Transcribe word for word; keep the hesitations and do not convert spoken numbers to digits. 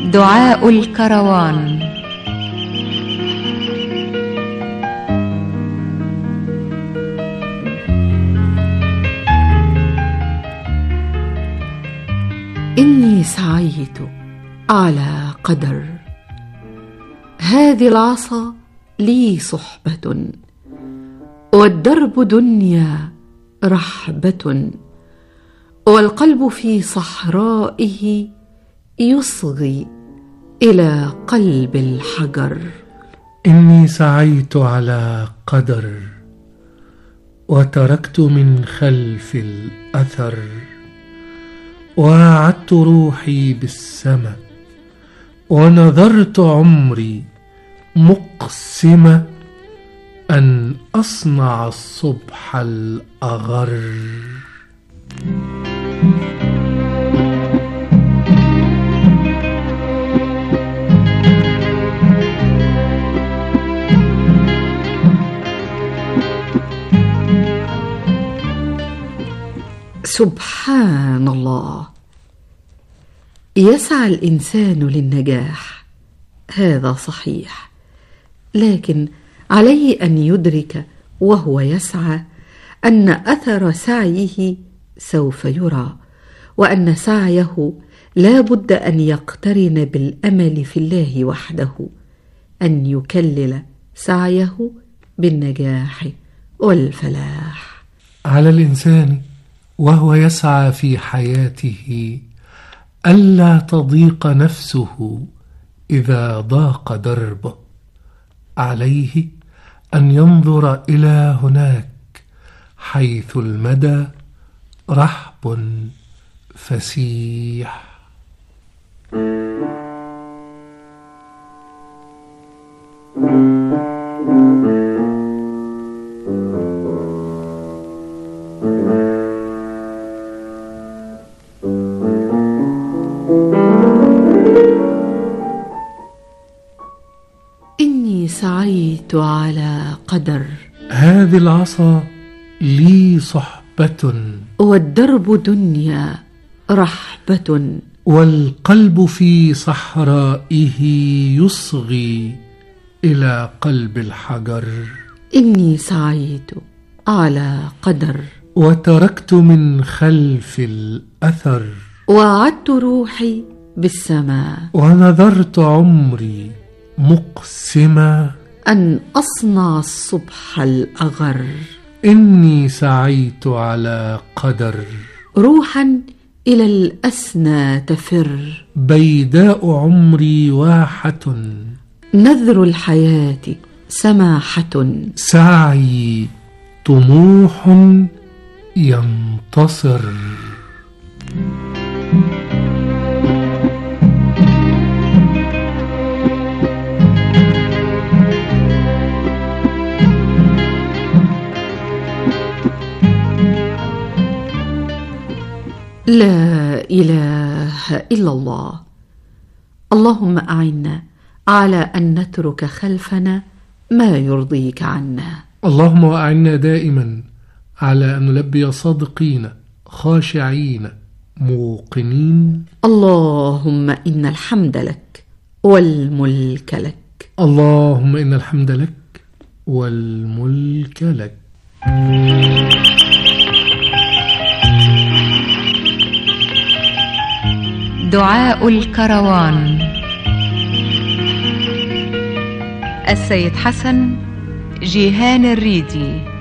دعاء الكروان. إني سعيت على قدر، هذه العصا لي صحبة، والدرب دنيا رحبة، والقلب في صحرائه يصغي إلى قلب الحجر. إني سعيت على قدر، وتركت من خلف الأثر، وعدت روحي بالسما، ونذرت عمري مقسمة أن أصنع الصبح الأغر. سبحان الله، يسعى الإنسان للنجاح، هذا صحيح، لكن عليه أن يدرك وهو يسعى أن أثر سعيه سوف يرى، وأن سعيه لا بد أن يقترن بالأمل في الله وحده، أن يكلل سعيه بالنجاح والفلاح. على الإنسان وهو يسعى في حياته ألا تضيق نفسه إذا ضاق دربه، عليه أن ينظر إلى هناك حيث المدى رحب فسيح. إني سعيت على قدر، هذه العصا لي صحبة، والدرب دنيا رحبة، والقلب في صحرائه يصغي إلى قلب الحجر. إني سعيت على قدر، وتركت من خلف الأثر، وعدت روحي بالسماء، ونذرت عمري مقسما أن أصنع الصبح الأغر. إني سعيت على قدر، روحا إلى الأسنى تفر، بيداء عمري واحة، نذر الحياة سماحة، سعي طموح ينتصر. لا إله إلا الله. اللهم أعنا على أن نترك خلفنا ما يرضيك عنا. اللهم أعنا دائما على أن نلبي صادقين خاشعين موقنين. اللهم إن الحمد لك والملك لك. اللهم إن الحمد لك والملك لك. دعاء الكروان. السيد حسن جيهان الريدي.